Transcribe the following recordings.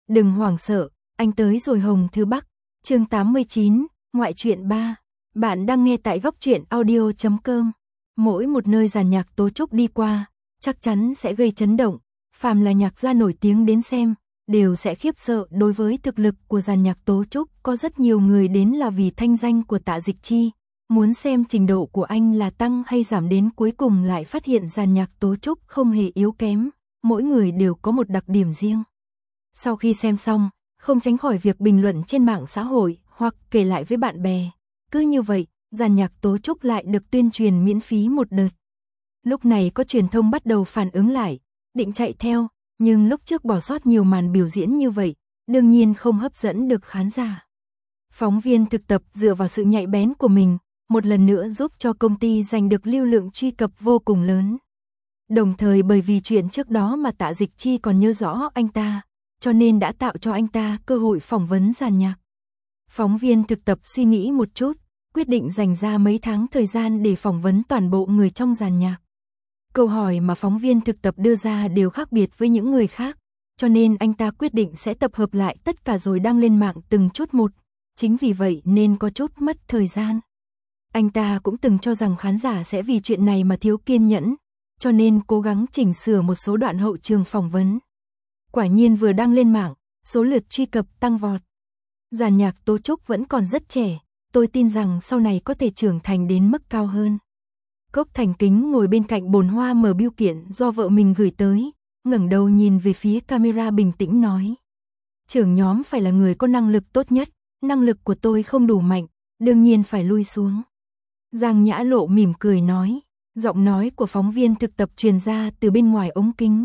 Đừng hoảng sợ, anh tới rồi Hồng Thư Bắc. Chương 89, ngoại truyện 3. Bạn đang nghe tại góc truyện audio.com. Mỗi một nơi dàn nhạc Tố Trúc đi qua, chắc chắn sẽ gây chấn động. Phàm là nhạc gia nổi tiếng đến xem, đều sẽ khiếp sợ. Đối với thực lực của dàn nhạc Tố Trúc, có rất nhiều người đến là vì thanh danh của Tạ Dịch Chi, muốn xem trình độ của anh là tăng hay giảm, đến cuối cùng lại phát hiện dàn nhạc Tố Trúc không hề yếu kém, mỗi người đều có một đặc điểm riêng. Sau khi xem xong, không tránh khỏi việc bình luận trên mạng xã hội hoặc kể lại với bạn bè. Cứ như vậy, dàn nhạc Tố Trúc lại được tuyên truyền miễn phí một đợt. Lúc này có truyền thông bắt đầu phản ứng lại, định chạy theo, nhưng lúc trước bỏ sót nhiều màn biểu diễn như vậy, đương nhiên không hấp dẫn được khán giả. Phóng viên thực tập dựa vào sự nhạy bén của mình, một lần nữa giúp cho công ty giành được lưu lượng truy cập vô cùng lớn. Đồng thời bởi vì chuyện trước đó mà Tạ Dịch Chi còn nhớ rõ anh ta, cho nên đã tạo cho anh ta cơ hội phỏng vấn dàn nhạc. Phóng viên thực tập suy nghĩ một chút, quyết định dành ra mấy tháng thời gian để phỏng vấn toàn bộ người trong dàn nhạc. Câu hỏi mà phóng viên thực tập đưa ra đều khác biệt với những người khác, cho nên anh ta quyết định sẽ tập hợp lại tất cả rồi đăng lên mạng từng chút một. Chính vì vậy nên có chút mất thời gian. Anh ta cũng từng cho rằng khán giả sẽ vì chuyện này mà thiếu kiên nhẫn, cho nên cố gắng chỉnh sửa một số đoạn hậu trường phỏng vấn. Quả nhiên vừa đăng lên mạng, số lượt truy cập tăng vọt. Dàn nhạc Tố Trúc vẫn còn rất trẻ, tôi tin rằng sau này có thể trưởng thành đến mức cao hơn. Cốc Thành Kính ngồi bên cạnh bồn hoa mở bưu kiện do vợ mình gửi tới, ngẩng đầu nhìn về phía camera bình tĩnh nói. Trưởng nhóm phải là người có năng lực tốt nhất, năng lực của tôi không đủ mạnh, đương nhiên phải lui xuống. Giang Nhã Lộ mỉm cười nói, giọng nói của phóng viên thực tập truyền ra từ bên ngoài ống kính.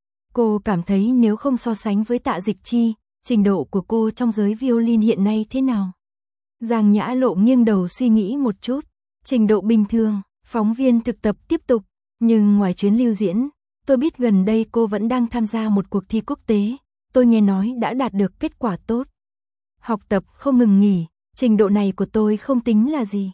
Cô cảm thấy nếu không so sánh với Tạ Dịch Chi, trình độ của cô trong giới violin hiện nay thế nào? Giang Nhã Lộ nghiêng đầu suy nghĩ một chút, trình độ bình thường. Phóng viên thực tập tiếp tục, nhưng ngoài chuyến lưu diễn, tôi biết gần đây cô vẫn đang tham gia một cuộc thi quốc tế, tôi nghe nói đã đạt được kết quả tốt. Học tập không ngừng nghỉ, trình độ này của tôi không tính là gì.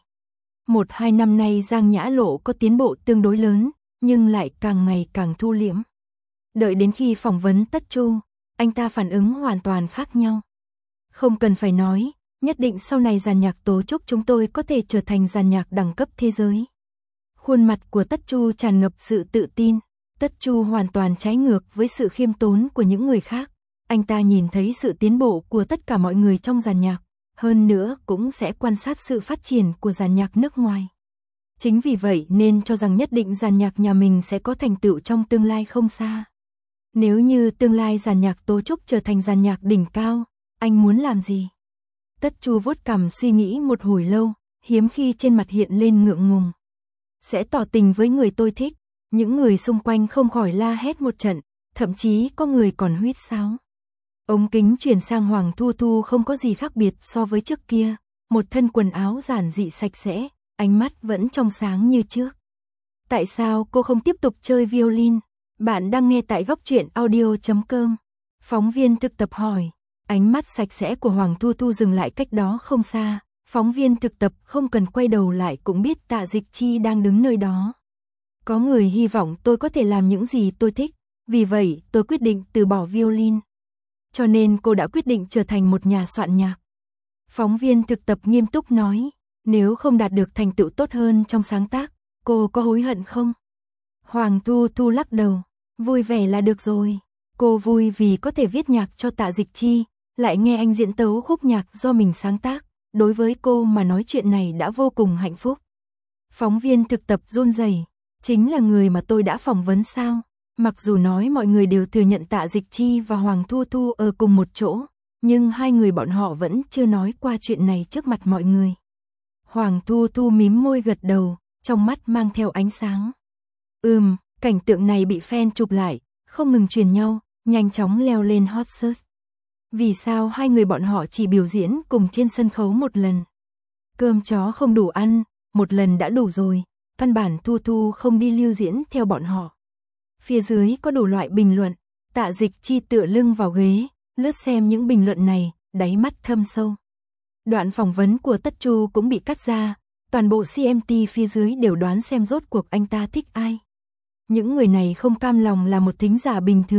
1-2 năm nay Giang Nhã Lộ có tiến bộ tương đối lớn, nhưng lại càng ngày càng thu liễm. Đợi đến khi phỏng vấn Tất Chu, anh ta phản ứng hoàn toàn khác nhau. Không cần phải nói, nhất định sau này dàn nhạc Tố Trúc chúng tôi có thể trở thành dàn nhạc đẳng cấp thế giới. Khuôn mặt của Tất Chu tràn ngập sự tự tin, Tất Chu hoàn toàn trái ngược với sự khiêm tốn của những người khác. Anh ta nhìn thấy sự tiến bộ của tất cả mọi người trong dàn nhạc, hơn nữa cũng sẽ quan sát sự phát triển của dàn nhạc nước ngoài. Chính vì vậy nên cho rằng nhất định dàn nhạc nhà mình sẽ có thành tựu trong tương lai không xa. Nếu như tương lai dàn nhạc Tố Trúc trở thành dàn nhạc đỉnh cao, anh muốn làm gì? Tất Chu vuốt cằm suy nghĩ một hồi lâu, hiếm khi trên mặt hiện lên ngượng ngùng. Sẽ tỏ tình với người tôi thích, những người xung quanh không khỏi la hét một trận, thậm chí có người còn huýt sáo. Ống kính chuyển sang Hoàng Thu Thu không có gì khác biệt so với trước kia, một thân quần áo giản dị sạch sẽ, ánh mắt vẫn trong sáng như trước. Tại sao cô không tiếp tục chơi violin? Bạn đang nghe tại góc truyện audio.com. Phóng viên thực tập hỏi, ánh mắt sạch sẽ của Hoàng Thu Thu dừng lại cách đó không xa. Phóng viên thực tập không cần quay đầu lại cũng biết Tạ Dịch Chi đang đứng nơi đó. Có người hy vọng tôi có thể làm những gì tôi thích, vì vậy tôi quyết định từ bỏ violin. Cho nên cô đã quyết định trở thành một nhà soạn nhạc. Phóng viên thực tập nghiêm túc nói, nếu không đạt được thành tựu tốt hơn trong sáng tác, cô có hối hận không? Hoàng Thu Thu lắc đầu, vui vẻ là được rồi. Cô vui vì có thể viết nhạc cho Tạ Dịch Chi, lại nghe anh diễn tấu khúc nhạc do mình sáng tác. Đối với cô mà nói chuyện này đã vô cùng hạnh phúc. Phóng viên thực tập run rẩy, chính là người mà tôi đã phỏng vấn sao? Mặc dù nói mọi người đều thừa nhận Tạ Dịch Chi và Hoàng Thu Thu ở cùng một chỗ, nhưng hai người bọn họ vẫn chưa nói qua chuyện này trước mặt mọi người. Hoàng Thu Thu mím môi gật đầu, trong mắt mang theo ánh sáng. Cảnh tượng này bị fan chụp lại, không ngừng truyền nhau, nhanh chóng leo lên hot search. Vì sao hai người bọn họ chỉ biểu diễn cùng trên sân khấu một lần? Cơm chó không đủ ăn, một lần đã đủ rồi, căn bản Thu Thu không đi lưu diễn theo bọn họ. Phía dưới có đủ loại bình luận, Tạ Dịch Chi tựa lưng vào ghế, lướt xem những bình luận này, đáy mắt thâm sâu. Đoạn phỏng vấn của Tất Chu cũng bị cắt ra, toàn bộ CMT phía dưới đều đoán xem rốt cuộc anh ta thích ai. Những người này không cam lòng là một thính giả bình thường,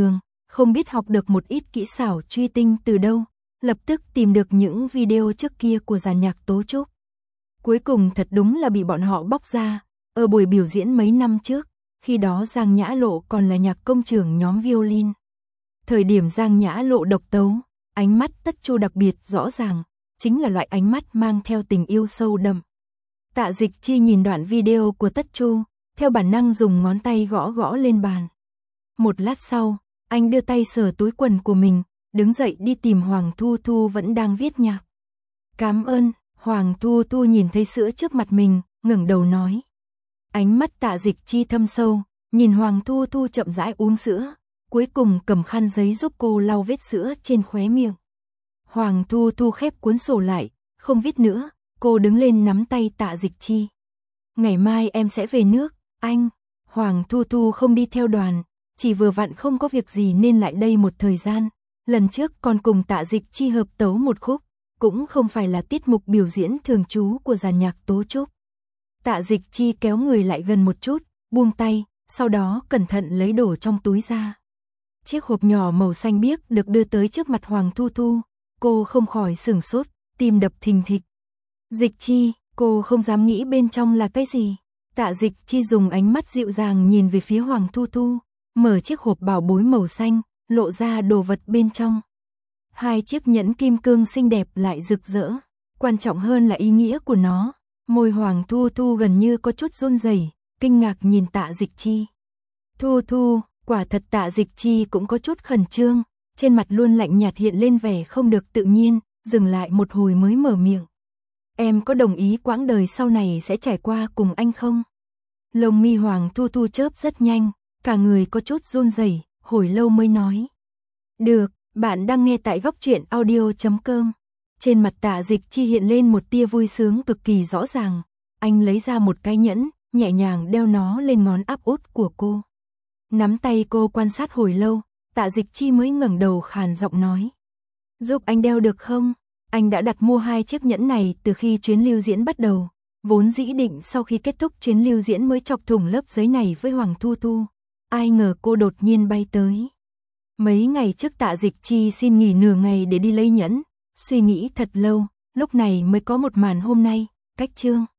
không biết học được một ít kỹ xảo truy tinh từ đâu, lập tức tìm được những video trước kia của dàn nhạc Tố Trúc. Cuối cùng thật đúng là bị bọn họ bóc ra, ở buổi biểu diễn mấy năm trước, khi đó Giang Nhã Lộ còn là nhạc công trưởng nhóm violin. Thời điểm Giang Nhã Lộ độc tấu, ánh mắt Tất Chu đặc biệt rõ ràng, chính là loại ánh mắt mang theo tình yêu sâu đậm. Tạ Dịch Chi nhìn đoạn video của Tất Chu, theo bản năng dùng ngón tay gõ gõ lên bàn. Một lát sau, anh đưa tay sờ túi quần của mình, đứng dậy đi tìm Hoàng Thu Thu vẫn đang viết nhạc. Cảm ơn. Hoàng Thu Thu nhìn thấy sữa trước mặt mình, ngẩng đầu nói. Ánh mắt Tạ Dịch Chi thâm sâu, nhìn Hoàng Thu Thu chậm rãi uống sữa, cuối cùng cầm khăn giấy giúp cô lau vết sữa trên khóe miệng. Hoàng Thu Thu khép cuốn sổ lại, không viết nữa, cô đứng lên nắm tay Tạ Dịch Chi. Ngày mai em sẽ về nước, anh. Hoàng Thu Thu không đi theo đoàn, chỉ vừa vặn không có việc gì nên lại đây một thời gian. Lần trước còn cùng Tạ Dịch Chi hợp tấu một khúc, cũng không phải là tiết mục biểu diễn thường trú của dàn nhạc Tố Trúc. Tạ Dịch Chi kéo người lại gần một chút, buông tay, sau đó cẩn thận lấy đồ trong túi ra. Chiếc hộp nhỏ màu xanh biếc được đưa tới trước mặt Hoàng Thu Thu, cô không khỏi sửng sốt, tim đập thình thịch. Dịch Chi, cô không dám nghĩ bên trong là cái gì. Tạ Dịch Chi dùng ánh mắt dịu dàng nhìn về phía Hoàng Thu Thu, mở chiếc hộp bảo bối màu xanh, lộ ra đồ vật bên trong. 2 chiếc nhẫn kim cương xinh đẹp lại rực rỡ, quan trọng hơn là ý nghĩa của nó. Môi Hoàng Thu Thu gần như có chút run rẩy, kinh ngạc nhìn Tạ Dịch Chi. Thu Thu, quả thật Tạ Dịch Chi cũng có chút khẩn trương, trên mặt luôn lạnh nhạt hiện lên vẻ không được tự nhiên, dừng lại một hồi mới mở miệng. Em có đồng ý quãng đời sau này sẽ trải qua cùng anh không? Lông mi Hoàng Thu Thu chớp rất nhanh, cả người có chút run rẩy, hồi lâu mới nói. Được. Bạn đang nghe tại góc truyện audio.com. Trên mặt Tạ Dịch Chi hiện lên một tia vui sướng cực kỳ rõ ràng. Anh lấy ra một cái nhẫn, nhẹ nhàng đeo nó lên ngón áp út của cô. Nắm tay cô quan sát hồi lâu, Tạ Dịch Chi mới ngẩng đầu khàn giọng nói. Giúp anh đeo được không? Anh đã đặt mua 2 chiếc nhẫn này từ khi chuyến lưu diễn bắt đầu. Vốn dĩ định sau khi kết thúc chuyến lưu diễn mới chọc thủng lớp giấy này với Hoàng Thu Thu. Ai ngờ cô đột nhiên bay tới. Mấy ngày trước Tạ Dịch Chi xin nghỉ nửa ngày để đi lấy nhẫn, suy nghĩ thật lâu, lúc này mới có một màn hôm nay. Cách chương